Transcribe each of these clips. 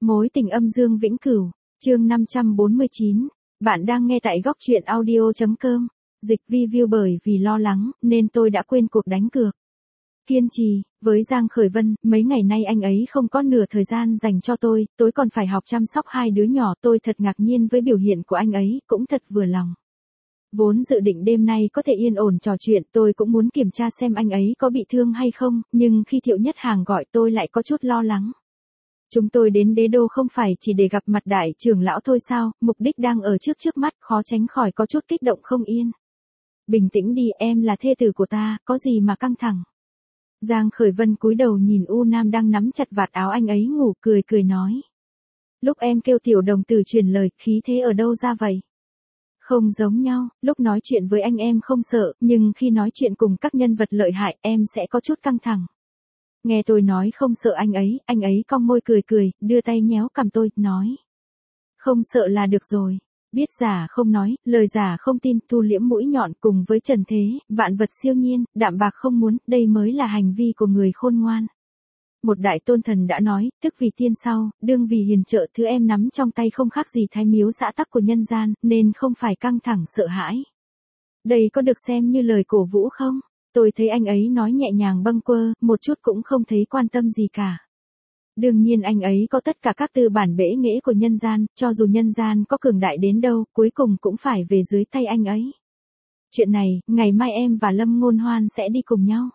Mối tình âm dương vĩnh cửu, chương 549. Bạn đang nghe tại góc truyện audio.com. Dịch review bởi vì lo lắng, nên tôi đã quên cuộc đánh cược. Kiên trì, với Giang Khởi Vân, mấy ngày nay anh ấy không có nửa thời gian dành cho tôi còn phải học chăm sóc hai đứa nhỏ. Tôi thật ngạc nhiên với biểu hiện của anh ấy, cũng thật vừa lòng. Vốn dự định đêm nay có thể yên ổn trò chuyện, tôi cũng muốn kiểm tra xem anh ấy có bị thương hay không, nhưng khi Thiệu Nhất Hàng gọi tôi lại có chút lo lắng. Chúng tôi đến Đế Đô không phải chỉ để gặp mặt đại trưởng lão thôi sao, mục đích đang ở trước mắt, khó tránh khỏi có chút kích động không yên. Bình tĩnh đi, em là thê tử của ta, có gì mà căng thẳng. Giang Khởi Vân cúi đầu nhìn U Nam đang nắm chặt vạt áo anh ấy ngủ, cười nói. Lúc em kêu Tiểu Đồng Tử truyền lời, khí thế ở đâu ra vậy? Không giống nhau, lúc nói chuyện với anh em không sợ, nhưng khi nói chuyện cùng các nhân vật lợi hại em sẽ có chút căng thẳng. Nghe tôi nói không sợ anh ấy cong môi cười, đưa tay nhéo cằm tôi, nói. Không sợ là được rồi. Biết giả không nói, lời giả không tin, thu liễm mũi nhọn cùng với trần thế, vạn vật siêu nhiên, đạm bạc không muốn, đây mới là hành vi của người khôn ngoan. Một đại tôn thần đã nói, tức vì tiên sau, đương vì hiền trợ, thứ em nắm trong tay không khác gì thái miếu xã tắc của nhân gian, nên không phải căng thẳng sợ hãi. Đây có được xem như lời cổ vũ không? Tôi thấy anh ấy nói nhẹ nhàng bâng quơ, một chút cũng không thấy quan tâm gì cả. Đương nhiên anh ấy có tất cả các tư bản bẽ nghễ của nhân gian, cho dù nhân gian có cường đại đến đâu, cuối cùng cũng phải về dưới tay anh ấy. Chuyện này, ngày mai em và Lâm Ngôn Hoan sẽ đi cùng nhau.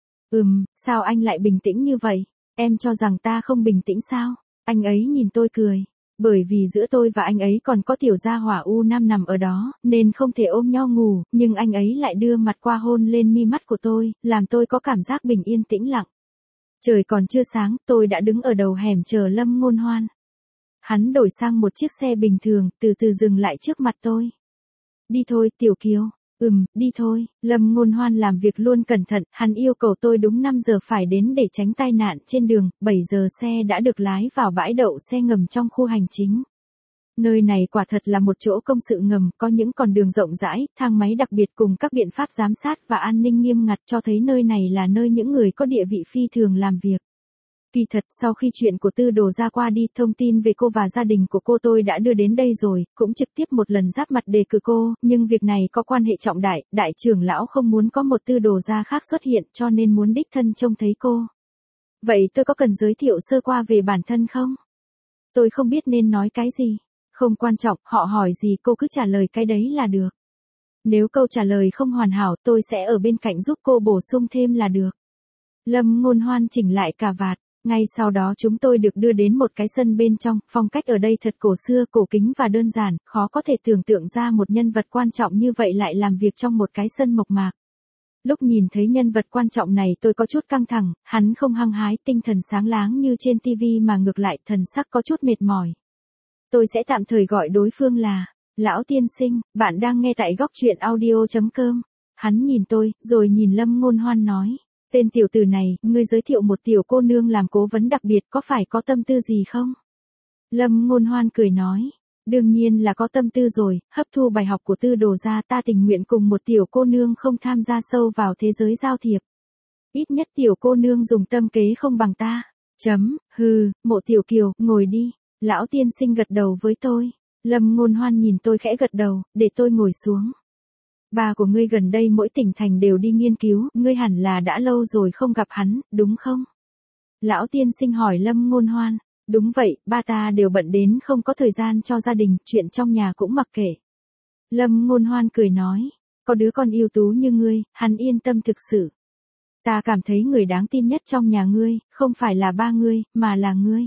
Sao anh lại bình tĩnh như vậy? Em cho rằng ta không bình tĩnh sao? Anh ấy nhìn tôi cười. Bởi vì giữa tôi và anh ấy còn có tiểu gia hỏa U Nam nằm ở đó, nên không thể ôm nhau ngủ, nhưng anh ấy lại đưa mặt qua hôn lên mi mắt của tôi, làm tôi có cảm giác bình yên tĩnh lặng. Trời còn chưa sáng, tôi đã đứng ở đầu hẻm chờ Lâm Ngôn Hoan. Hắn đổi sang một chiếc xe bình thường, từ từ dừng lại trước mặt tôi. Đi thôi, Tiểu Kiều. Đi thôi. Lâm Ngôn Hoan làm việc luôn cẩn thận, hắn yêu cầu tôi đúng 5 giờ phải đến để tránh tai nạn trên đường, 7 giờ xe đã được lái vào bãi đậu xe ngầm trong khu hành chính. Nơi này quả thật là một chỗ công sự ngầm, có những con đường rộng rãi, thang máy đặc biệt cùng các biện pháp giám sát và an ninh nghiêm ngặt, cho thấy nơi này là nơi những người có địa vị phi thường làm việc. Kỳ thật, sau khi chuyện của Tư Đồ ra qua đi, thông tin về cô và gia đình của cô tôi đã đưa đến đây rồi, cũng trực tiếp một lần giáp mặt đề cử cô, nhưng việc này có quan hệ trọng đại, đại trưởng lão không muốn có một Tư Đồ gia khác xuất hiện, cho nên muốn đích thân trông thấy cô. Vậy tôi có cần giới thiệu sơ qua về bản thân không? Tôi không biết nên nói cái gì. Không quan trọng, họ hỏi gì cô cứ trả lời cái đấy là được. Nếu câu trả lời không hoàn hảo, tôi sẽ ở bên cạnh giúp cô bổ sung thêm là được. Lâm Ngôn Hoan chỉnh lại cà vạt. Ngay sau đó chúng tôi được đưa đến một cái sân bên trong, phong cách ở đây thật cổ xưa, cổ kính và đơn giản, khó có thể tưởng tượng ra một nhân vật quan trọng như vậy lại làm việc trong một cái sân mộc mạc. Lúc nhìn thấy nhân vật quan trọng này tôi có chút căng thẳng, hắn không hăng hái, tinh thần sáng láng như trên TV mà ngược lại thần sắc có chút mệt mỏi. Tôi sẽ tạm thời gọi đối phương là, Lão Tiên Sinh, bạn đang nghe tại góc truyện audio.com. Hắn nhìn tôi, rồi nhìn Lâm Ngôn Hoan nói. Tên tiểu tử này, ngươi giới thiệu một tiểu cô nương làm cố vấn đặc biệt, có phải có tâm tư gì không? Lâm Ngôn Hoan cười nói. Đương nhiên là có tâm tư rồi, hấp thu bài học của Tư Đồ gia, ta tình nguyện cùng một tiểu cô nương không tham gia sâu vào thế giới giao thiệp. Ít nhất tiểu cô nương dùng tâm kế không bằng ta. Mộ Tiểu Kiều, ngồi đi. Lão Tiên Sinh gật đầu với tôi. Lâm Ngôn Hoan nhìn tôi khẽ gật đầu, để tôi ngồi xuống. Ba của ngươi gần đây mỗi tỉnh thành đều đi nghiên cứu, ngươi hẳn là đã lâu rồi không gặp hắn, đúng không? Lão Tiên Sinh hỏi Lâm Ngôn Hoan. Đúng vậy, ba ta đều bận đến không có thời gian cho gia đình, chuyện trong nhà cũng mặc kệ. Lâm Ngôn Hoan cười nói. Có đứa con ưu tú như ngươi, hắn yên tâm thực sự. Ta cảm thấy người đáng tin nhất trong nhà ngươi, không phải là ba ngươi, mà là ngươi.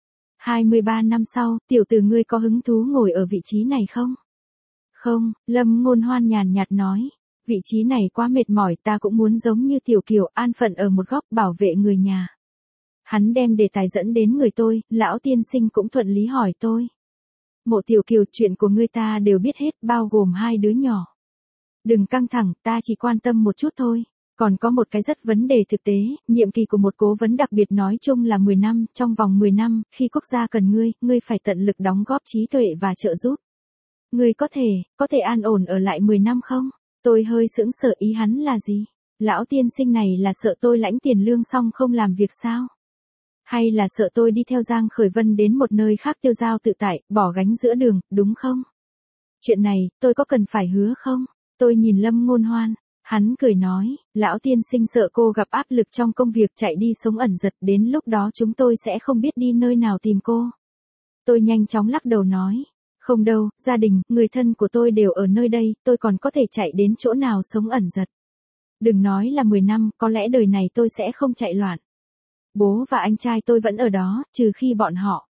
23 năm sau, tiểu tử ngươi có hứng thú ngồi ở vị trí này không? Không, Lâm Ngôn Hoan nhàn nhạt nói. Vị trí này quá mệt mỏi, ta cũng muốn giống như Tiểu Kiều, an phận ở một góc bảo vệ người nhà. Hắn đem đề tài dẫn đến người tôi, Lão Tiên Sinh cũng thuận lý hỏi tôi. Mộ Tiểu Kiều, chuyện của ngươi ta đều biết hết, bao gồm hai đứa nhỏ. Đừng căng thẳng, ta chỉ quan tâm một chút thôi. Còn có một cái rất vấn đề thực tế, nhiệm kỳ của một cố vấn đặc biệt nói chung là 10 năm, trong vòng 10 năm, khi quốc gia cần ngươi phải tận lực đóng góp trí tuệ và trợ giúp. Ngươi có thể an ổn ở lại 10 năm không? Tôi hơi sững sờ, ý hắn là gì? Lão Tiên Sinh này là sợ tôi lãnh tiền lương xong không làm việc sao? Hay là sợ tôi đi theo Giang Khởi Vân đến một nơi khác tiêu dao tự tại, bỏ gánh giữa đường, đúng không? Chuyện này, tôi có cần phải hứa không? Tôi nhìn Lâm Ngôn Hoan, hắn cười nói, lão tiên sinh sợ cô gặp áp lực trong công việc chạy đi sống ẩn giật, đến lúc đó chúng tôi sẽ không biết đi nơi nào tìm cô. Tôi nhanh chóng lắc đầu nói, không đâu, gia đình, người thân của tôi đều ở nơi đây, tôi còn có thể chạy đến chỗ nào sống ẩn giật. Đừng nói là 10 năm, có lẽ đời này tôi sẽ không chạy loạn. Bố và anh trai tôi vẫn ở đó, trừ khi bọn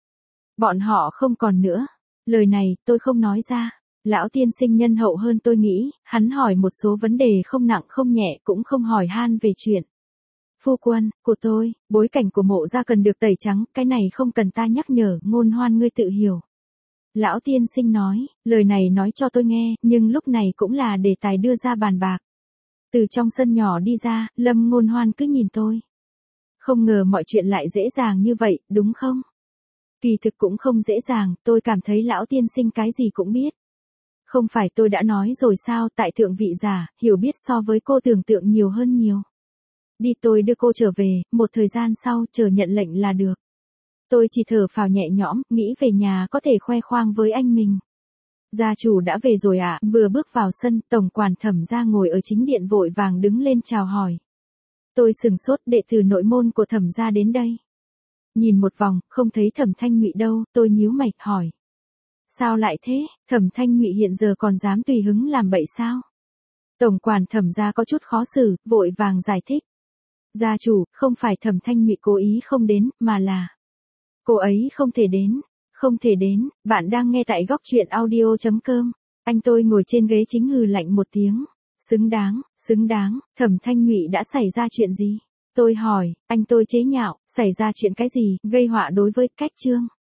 họ không còn nữa. Lời này, tôi không nói ra. Lão tiên sinh nhân hậu hơn tôi nghĩ, hắn hỏi một số vấn đề không nặng không nhẹ, cũng không hỏi han về chuyện phu quân của tôi, bối cảnh của Mộ gia cần được tẩy trắng, cái này không cần ta nhắc nhở, Ngôn Hoan ngươi tự hiểu. Lão tiên sinh nói, lời này nói cho tôi nghe, nhưng lúc này cũng là đề tài đưa ra bàn bạc. Từ trong sân nhỏ đi ra, Lâm Ngôn Hoan cứ nhìn tôi. Không ngờ mọi chuyện lại dễ dàng như vậy, đúng không? Kỳ thực cũng không dễ dàng, tôi cảm thấy lão tiên sinh cái gì cũng biết. Không phải tôi đã nói rồi sao, tại thượng vị giả, hiểu biết so với cô tưởng tượng nhiều hơn nhiều. Đi tôi đưa cô trở về, một thời gian sau, chờ nhận lệnh là được. Tôi chỉ thở phào nhẹ nhõm, nghĩ về nhà có thể khoe khoang với anh mình. Gia chủ đã về rồi ạ, vừa bước vào sân, tổng quản Thẩm gia ngồi ở chính điện vội vàng đứng lên chào hỏi. Tôi sừng sốt, đệ tử nội môn của Thẩm gia đến đây. Nhìn một vòng, không thấy Thẩm Thanh Nhụy đâu, tôi nhíu mày, hỏi. Sao lại thế, Thẩm Thanh Nhụy hiện giờ còn dám tùy hứng làm bậy sao? Tổng quản Thẩm gia có chút khó xử, vội vàng giải thích. Gia chủ, không phải Thẩm Thanh Nhụy cố ý không đến, mà là cô ấy không thể đến. Không thể đến, bạn đang nghe tại góc truyện audio.com. Anh tôi ngồi trên ghế chính hừ lạnh một tiếng. Xứng đáng, Thẩm Thanh Nhụy đã xảy ra chuyện gì? Tôi hỏi, anh tôi chế nhạo, xảy ra chuyện cái gì, gây họa đối với Cách Trương.